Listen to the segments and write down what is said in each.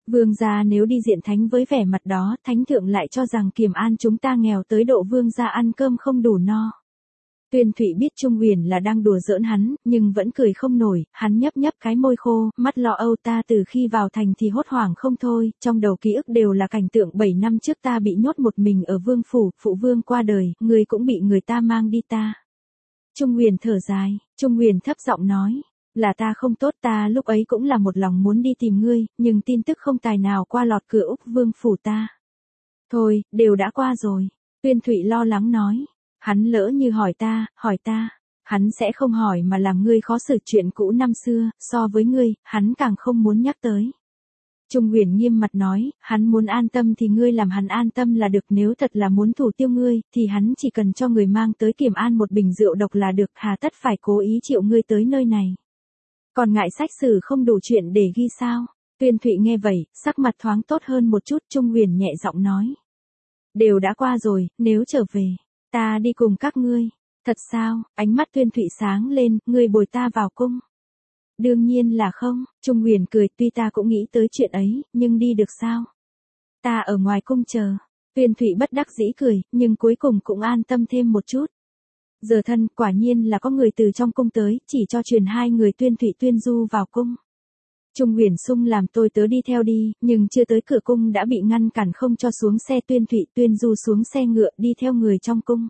Vương gia nếu đi diện thánh với vẻ mặt đó, thánh thượng lại cho rằng Kiềm An chúng ta nghèo tới độ vương gia ăn cơm không đủ no. Tuyên Thụy biết Trung Huyền là đang đùa giỡn hắn, nhưng vẫn cười không nổi, hắn nhấp nhấp cái môi khô, mắt lo âu. Ta từ khi vào thành thì hốt hoảng không thôi, trong đầu ký ức đều là cảnh tượng 7 năm trước ta bị nhốt một mình ở vương phủ, phụ vương qua đời, người cũng bị người ta mang đi ta. Trung Huyền thở dài, Trung Huyền thấp giọng nói, là ta không tốt, ta lúc ấy cũng là một lòng muốn đi tìm ngươi, nhưng tin tức không tài nào qua lọt cửa Úc vương phủ ta. Thôi, đều đã qua rồi. Tuyên Thụy lo lắng nói. Hắn lỡ như hỏi ta, hắn sẽ không hỏi mà làm ngươi khó xử chuyện cũ năm xưa, so với ngươi, hắn càng không muốn nhắc tới. Trung Huyền nghiêm mặt nói, hắn muốn an tâm thì ngươi làm hắn an tâm là được, nếu thật là muốn thủ tiêu ngươi, thì hắn chỉ cần cho người mang tới Kiềm An một bình rượu độc là được, hà tất phải cố ý triệu ngươi tới nơi này. Còn ngại sách sử không đủ chuyện để ghi sao? Tuyên Thụy nghe vậy, sắc mặt thoáng tốt hơn một chút. Trung Huyền nhẹ giọng nói. Đều đã qua rồi, nếu trở về, ta đi cùng các ngươi. Thật sao? Ánh mắt Tuyên Thụy sáng lên, ngươi bồi ta vào cung. Đương nhiên là không, Trung Huyền cười, tuy ta cũng nghĩ tới chuyện ấy, nhưng đi được sao? Ta ở ngoài cung chờ. Tuyên Thụy bất đắc dĩ cười, nhưng cuối cùng cũng an tâm thêm một chút. Giờ thân, quả nhiên là có người từ trong cung tới, chỉ cho truyền hai người Tuyên Thụy Tuyên Du vào cung. Trung Huyền sung làm tôi tớ đi theo đi, nhưng chưa tới cửa cung đã bị ngăn cản không cho xuống xe. Tuyên Thụy Tuyên Du xuống xe ngựa đi theo người trong cung.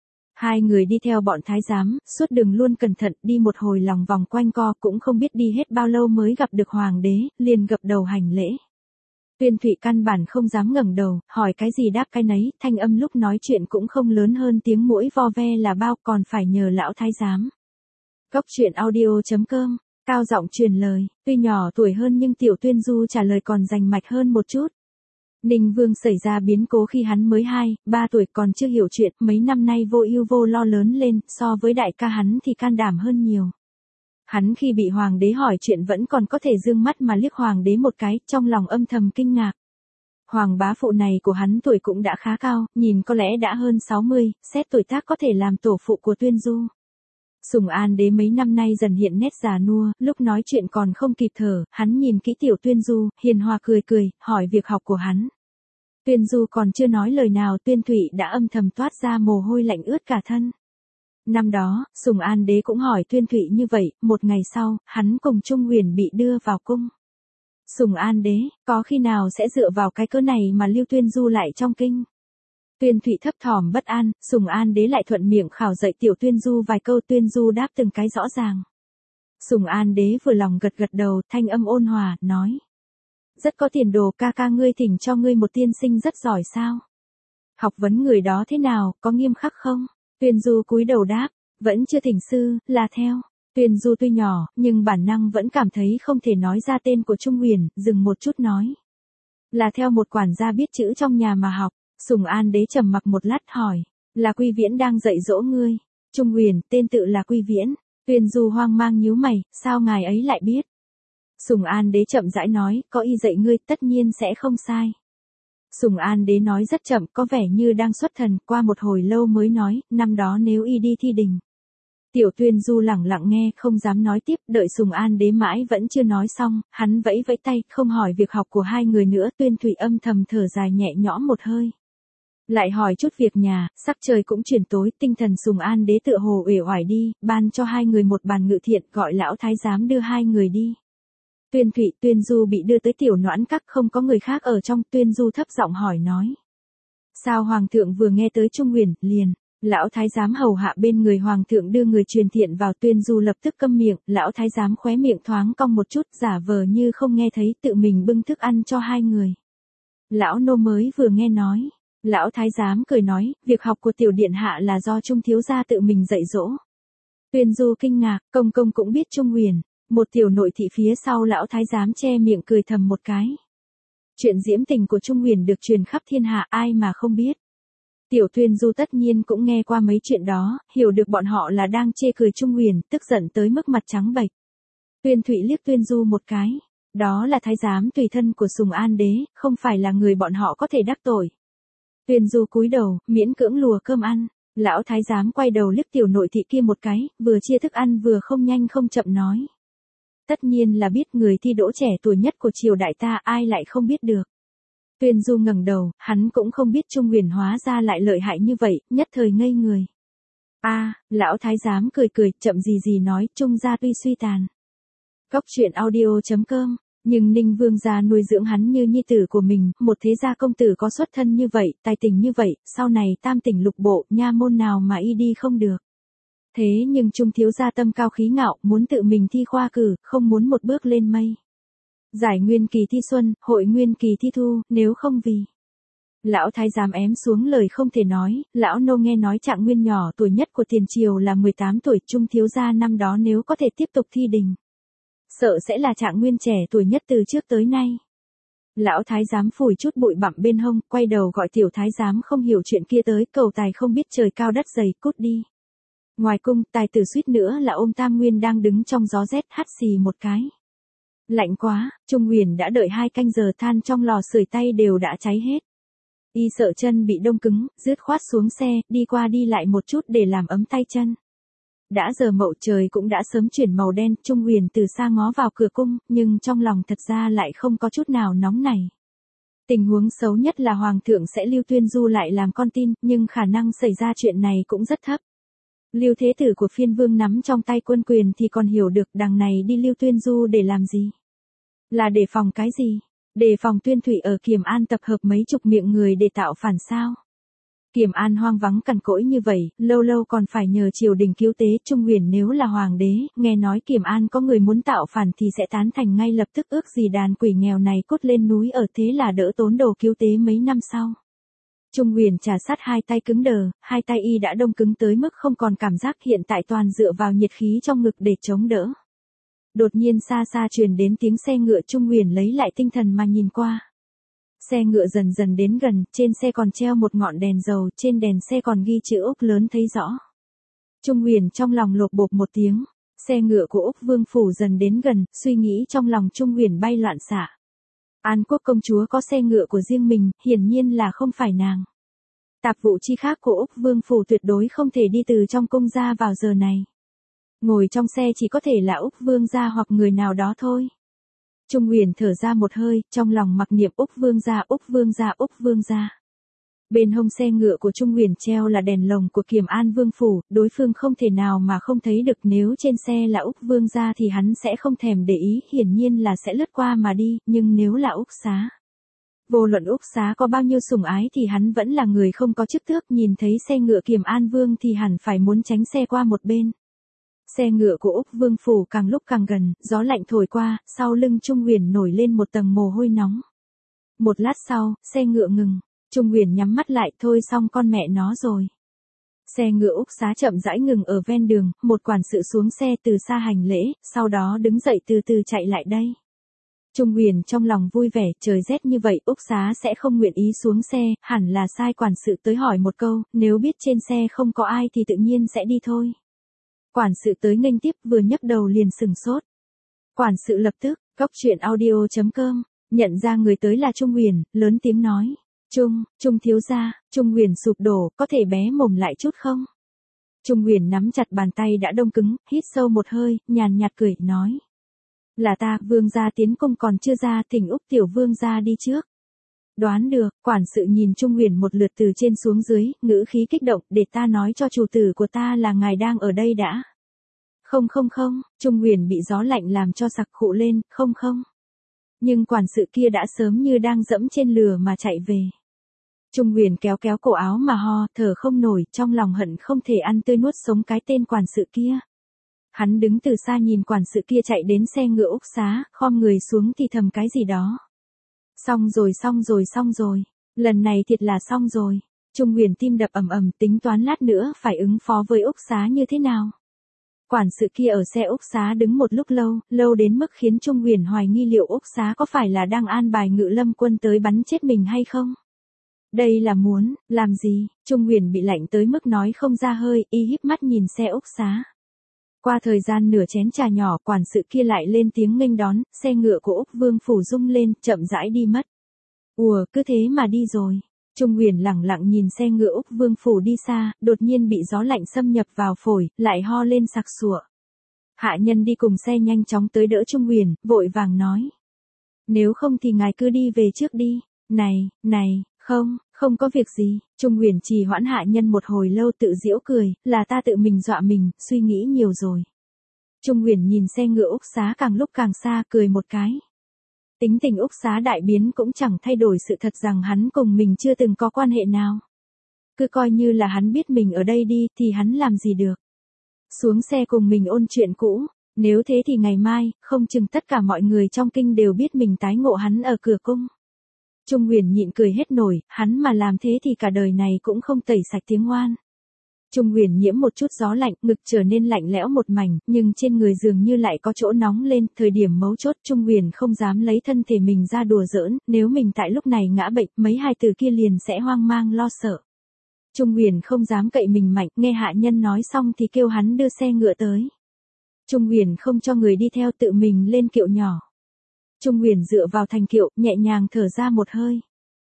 Hai người đi theo bọn thái giám, suốt đường luôn cẩn thận, đi một hồi lòng vòng quanh co, cũng không biết đi hết bao lâu mới gặp được hoàng đế, liền gập đầu hành lễ. Tuyên Thụy căn bản không dám ngẩng đầu, hỏi cái gì đáp cái nấy, thanh âm lúc nói chuyện cũng không lớn hơn tiếng muỗi vo ve là bao, còn phải nhờ lão thái giám. Góc truyện audio.com, cao giọng truyền lời, tuy nhỏ tuổi hơn nhưng Tiểu Tuyên Du trả lời còn rành mạch hơn một chút. Ninh Vương xảy ra biến cố khi hắn mới 2-3 tuổi, còn chưa hiểu chuyện, mấy năm nay vô ưu vô lo lớn lên, so với đại ca hắn thì can đảm hơn nhiều. Hắn khi bị hoàng đế hỏi chuyện vẫn còn có thể dương mắt mà liếc hoàng đế một cái, trong lòng âm thầm kinh ngạc. Hoàng bá phụ này của hắn tuổi cũng đã khá cao, nhìn có lẽ đã hơn 60, xét tuổi tác có thể làm tổ phụ của Tuyên Du. Sùng An đế mấy năm nay dần hiện nét già nua, lúc nói chuyện còn không kịp thở, hắn nhìn kỹ Tiểu Tuyên Du, hiền hòa cười cười, hỏi việc học của hắn. Tuyên Du còn chưa nói lời nào, Tuyên Thụy đã âm thầm toát ra mồ hôi lạnh ướt cả thân. Năm đó, Sùng An đế cũng hỏi Tuyên Thụy như vậy, một ngày sau, hắn cùng Trung Huyền bị đưa vào cung. Sùng An đế, có khi nào sẽ dựa vào cái cớ này mà lưu Tuyên Du lại trong kinh? Tuyên Thụy thấp thỏm bất an, Sùng An đế lại thuận miệng khảo dạy Tiểu Tuyên Du vài câu. Tuyên Du đáp từng cái rõ ràng. Sùng An đế vừa lòng gật gật đầu, thanh âm ôn hòa, nói. Rất có tiền đồ, ca ca ngươi thỉnh cho ngươi một tiên sinh rất giỏi sao? Học vấn người đó thế nào, có nghiêm khắc không? Tuyên Du cúi đầu đáp, vẫn chưa thỉnh sư, là theo. Tuyên Du tuy nhỏ, nhưng bản năng vẫn cảm thấy không thể nói ra tên của Trung Huyền, dừng một chút nói. Là theo một quản gia biết chữ trong nhà mà học. Sùng An đế trầm mặc một lát hỏi, là Quy Viễn đang dạy dỗ ngươi? Trung Huyền, tên tự là Quy Viễn. Tuyên Du hoang mang nhíu mày, sao ngài ấy lại biết? Sùng An đế chậm rãi nói, có y dạy ngươi tất nhiên sẽ không sai. Sùng An đế nói rất chậm, có vẻ như đang xuất thần, qua một hồi lâu mới nói, năm đó nếu y đi thi đình. Tiểu Tuyên Du lẳng lặng nghe, không dám nói tiếp, đợi Sùng An đế mãi vẫn chưa nói xong, hắn vẫy vẫy tay, không hỏi việc học của hai người nữa. Tuyên Thụy âm thầm thở dài nhẹ nhõm một hơi. Lại hỏi chút việc nhà, sắc trời cũng chuyển tối, tinh thần Sùng An đế tựa hồ uể oải đi, ban cho hai người một bàn ngự thiện, gọi lão thái giám đưa hai người đi. Tuyên Thụy Tuyên Du bị đưa tới tiểu noãn các, không có người khác ở trong. Tuyên Du thấp giọng hỏi nói. Sao hoàng thượng vừa nghe tới Trung Huyền, liền, lão thái giám hầu hạ bên người hoàng thượng đưa người truyền thiện vào. Tuyên Du lập tức câm miệng, lão thái giám khóe miệng thoáng cong một chút, giả vờ như không nghe thấy, tự mình bưng thức ăn cho hai người. Lão nô mới vừa nghe nói. Lão thái giám cười nói, việc học của tiểu điện hạ là do Trung thiếu gia tự mình dạy dỗ. Tuyên Du kinh ngạc, công công cũng biết Trung Huyền. Một tiểu nội thị phía sau lão thái giám che miệng cười thầm một cái. Chuyện diễm tình của Trung Huyền được truyền khắp thiên hạ, ai mà không biết. Tiểu Tuyên Du tất nhiên cũng nghe qua mấy chuyện đó, hiểu được bọn họ là đang chê cười Trung Huyền, tức giận tới mức mặt trắng bệch. Tuyên Thụy liếc Tuyên Du một cái. Đó là thái giám tùy thân của Sùng An đế, không phải là người bọn họ có thể đắc tội. Tuyên Du cúi đầu, miễn cưỡng lùa cơm ăn. Lão thái giám quay đầu liếc tiểu nội thị kia một cái, vừa chia thức ăn vừa không nhanh không chậm nói. Tất nhiên là biết người thi đỗ trẻ tuổi nhất của triều đại ta, ai lại không biết được. Tuyên Du ngẩng đầu, hắn cũng không biết Trung Huyền hóa ra lại lợi hại như vậy, nhất thời ngây người. Lão thái giám cười cười, chậm gì nói, Trung gia tuy suy tàn. Cốc truyện audio.com, nhưng Ninh Vương gia nuôi dưỡng hắn như nhi tử của mình, một thế gia công tử có xuất thân như vậy, tài tình như vậy, sau này tam tỉnh lục bộ, nha môn nào mà y đi không được. Thế nhưng Trung thiếu gia tâm cao khí ngạo, muốn tự mình thi khoa cử, không muốn một bước lên mây. Giải nguyên kỳ thi xuân, hội nguyên kỳ thi thu, nếu không vì. Lão thái giám ém xuống lời không thể nói, lão nô nghe nói Trạng Nguyên nhỏ tuổi nhất của tiền triều là 18 tuổi, Trung thiếu gia năm đó nếu có thể tiếp tục thi đình. Sợ sẽ là Trạng Nguyên trẻ tuổi nhất từ trước tới nay. Lão thái giám phủi chút bụi bặm bên hông, quay đầu gọi tiểu thái giám không hiểu chuyện kia tới, cầu tài không biết trời cao đất dày, cút đi. Ngoài cung, tài tử suýt nữa là ôm Tam Nguyên đang đứng trong gió rét, hắt xì một cái. Lạnh quá, Trung Huyền đã đợi 2 canh giờ, than trong lò sưởi tay đều đã cháy hết. Y sợ chân bị đông cứng, dứt khoát xuống xe, đi qua đi lại một chút để làm ấm tay chân. Đã giờ mậu, trời cũng đã sớm chuyển màu đen, Trung Huyền từ xa ngó vào cửa cung, nhưng trong lòng thật ra lại không có chút nào nóng nảy. Tình huống xấu nhất là Hoàng thượng sẽ lưu Tuyên Du lại làm con tin, nhưng khả năng xảy ra chuyện này cũng rất thấp. Lưu thế tử của phiên vương nắm trong tay quân quyền thì còn hiểu được, đằng này đi lưu Tuyên Du để làm gì? Là đề phòng cái gì? Đề phòng Tuyên Thụy ở Kiềm An tập hợp mấy chục miệng người để tạo phản sao? Kiềm An hoang vắng cằn cỗi như vậy, lâu lâu còn phải nhờ triều đình cứu tế. Trung Huyền nếu là hoàng đế, nghe nói Kiềm An có người muốn tạo phản thì sẽ tán thành ngay lập tức, ước gì đàn quỷ nghèo này cút lên núi ở, thế là đỡ tốn đồ cứu tế mấy năm sau. Trung Huyền trà sát hai tay cứng đờ, hai tay y đã đông cứng tới mức không còn cảm giác, hiện tại toàn dựa vào nhiệt khí trong ngực để chống đỡ. Đột nhiên xa xa truyền đến tiếng xe ngựa, Trung Huyền lấy lại tinh thần mà nhìn qua. Xe ngựa dần dần đến gần, trên xe còn treo một ngọn đèn dầu, trên đèn xe còn ghi chữ Úc lớn thấy rõ. Trung Huyền trong lòng lột bột một tiếng, xe ngựa của Úc Vương Phủ dần đến gần, suy nghĩ trong lòng Trung Huyền bay loạn xạ. An Quốc công chúa có xe ngựa của riêng mình, hiển nhiên là không phải nàng. Tạp vụ chi khác của Úc Vương Phủ tuyệt đối không thể đi từ trong cung ra vào giờ này. Ngồi trong xe chỉ có thể là Úc Vương gia hoặc người nào đó thôi. Trung Huyền thở ra một hơi, trong lòng mặc niệm Úc Vương gia, Úc Vương gia, Úc Vương gia. Bên hông xe ngựa của Trung Huyền treo là đèn lồng của Kiềm An Vương Phủ, đối phương không thể nào mà không thấy được, nếu trên xe là Úc Vương gia thì hắn sẽ không thèm để ý, hiển nhiên là sẽ lướt qua mà đi, nhưng nếu là Úc Xá. Vô luận Úc Xá có bao nhiêu sủng ái thì hắn vẫn là người không có chức tước, nhìn thấy xe ngựa Kiềm An Vương thì hẳn phải muốn tránh xe qua một bên. Xe ngựa của Úc Vương Phủ càng lúc càng gần, gió lạnh thổi qua, sau lưng Trung Huyền nổi lên một tầng mồ hôi nóng. Một lát sau, xe ngựa ngừng, Trung Huyền nhắm mắt lại, thôi xong con mẹ nó rồi. Xe ngựa Úc Xá chậm rãi ngừng ở ven đường, một quản sự xuống xe từ xa hành lễ, sau đó đứng dậy từ từ chạy lại đây. Trung Huyền trong lòng vui vẻ, trời rét như vậy Úc Xá sẽ không nguyện ý xuống xe, hẳn là sai quản sự tới hỏi một câu, nếu biết trên xe không có ai thì tự nhiên sẽ đi thôi. Quản sự tới nghênh tiếp, vừa nhấc đầu liền sừng sốt. Quản sự lập tức, cốc truyện audio.com, nhận ra người tới là Trung Huyền, lớn tiếng nói. Trung thiếu gia. Trung Huyền sụp đổ, có thể bé mồm lại chút không? Trung Huyền nắm chặt bàn tay đã đông cứng, hít sâu một hơi, nhàn nhạt cười, nói. Là ta, Vương gia tiến cung còn chưa ra, thỉnh Úc tiểu Vương gia đi trước. Đoán được, quản sự nhìn Trung Huyền một lượt từ trên xuống dưới, ngữ khí kích động, để ta nói cho chủ tử của ta là ngài đang ở đây đã. Không, Trung Huyền bị gió lạnh làm cho sặc khụ lên, không. Nhưng quản sự kia đã sớm như đang dẫm trên lửa mà chạy về. Trung Huyền kéo cổ áo mà ho, thở không nổi, trong lòng hận không thể ăn tươi nuốt sống cái tên quản sự kia. Hắn đứng từ xa nhìn quản sự kia chạy đến xe ngựa Úc Xá, khom người xuống thì thầm cái gì đó. Xong rồi, lần này thiệt là xong rồi. Trung Huyền tim đập ầm, tính toán lát nữa phải ứng phó với Úc Xá như thế nào. Quản sự kia ở xe Úc Xá đứng một lúc lâu đến mức khiến Trung Huyền hoài nghi liệu Úc Xá có phải là đang an bài Ngự Lâm quân tới bắn chết mình hay không. Đây là muốn, làm gì? Trung Huyền bị lạnh tới mức nói không ra hơi, y híp mắt nhìn xe Úc Xá. Qua thời gian nửa chén trà nhỏ, quản sự kia lại lên tiếng nghênh đón, xe ngựa của Úc Vương Phủ rung lên, chậm rãi đi mất. Ùa, cứ thế mà đi rồi. Trung Huyền lẳng lặng nhìn xe ngựa Úc Vương Phủ đi xa, đột nhiên bị gió lạnh xâm nhập vào phổi, lại ho lên sặc sụa. Hạ nhân đi cùng xe nhanh chóng tới đỡ Trung Huyền, vội vàng nói. Nếu không thì ngài cứ đi về trước đi. Này, không có việc gì. Trung Huyền trì hoãn hạ nhân một hồi lâu tự giễu cười, là ta tự mình dọa mình, suy nghĩ nhiều rồi. Trung Huyền nhìn xe ngựa Úc Xá càng lúc càng xa, cười một cái. Tính tình Úc Xá đại biến cũng chẳng thay đổi sự thật rằng hắn cùng mình chưa từng có quan hệ nào. Cứ coi như là hắn biết mình ở đây đi thì hắn làm gì được. Xuống xe cùng mình ôn chuyện cũ, nếu thế thì ngày mai, không chừng tất cả mọi người trong kinh đều biết mình tái ngộ hắn ở cửa cung. Trung Huyền nhịn cười hết nổi, hắn mà làm thế thì cả đời này cũng không tẩy sạch tiếng oan. Trung Huyền nhiễm một chút gió lạnh, ngực trở nên lạnh lẽo một mảnh, nhưng trên người dường như lại có chỗ nóng lên, thời điểm mấu chốt Trung Huyền không dám lấy thân thể mình ra đùa giỡn, nếu mình tại lúc này ngã bệnh, mấy hai từ kia liền sẽ hoang mang lo sợ. Trung Huyền không dám cậy mình mạnh, nghe hạ nhân nói xong thì kêu hắn đưa xe ngựa tới. Trung Huyền không cho người đi theo, tự mình lên kiệu nhỏ. Trung Huyền dựa vào thành kiệu, nhẹ nhàng thở ra một hơi.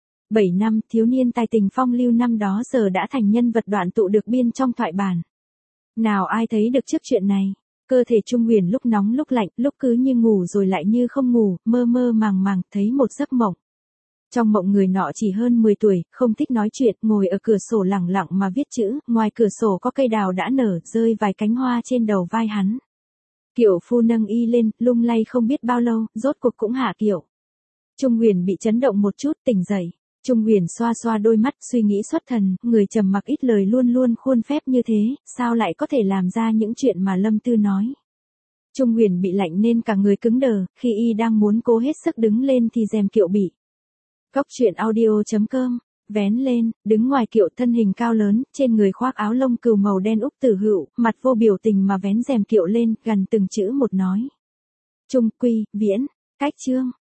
7 năm, thiếu niên tài tình phong lưu năm đó giờ đã thành nhân vật đoạn tụ được biên trong thoại bản. Nào ai thấy được trước chuyện này, cơ thể Trung Huyền lúc nóng lúc lạnh, lúc cứ như ngủ rồi lại như không ngủ, mơ mơ màng màng, thấy một giấc mộng. Trong mộng người nọ chỉ hơn 10 tuổi, không thích nói chuyện, ngồi ở cửa sổ lẳng lặng mà viết chữ, ngoài cửa sổ có cây đào đã nở, rơi vài cánh hoa trên đầu vai hắn. Kiệu phu nâng y lên, lung lay không biết bao lâu, rốt cuộc cũng hạ kiệu. Trung Huyền bị chấn động một chút, tỉnh dậy. Trung Huyền xoa xoa đôi mắt, suy nghĩ xuất thần, người trầm mặc ít lời luôn luôn khuôn phép như thế, sao lại có thể làm ra những chuyện mà Lâm Tư nói. Trung Huyền bị lạnh nên cả người cứng đờ, khi y đang muốn cố hết sức đứng lên thì rèm kiệu bị. Cóc truyện audio.com, vén lên, đứng ngoài kiệu thân hình cao lớn, trên người khoác áo lông cừu màu đen Úc Tử Hữu, mặt vô biểu tình mà vén rèm kiệu lên, gần từng chữ một nói. Trung Quy, Viễn, cách chương.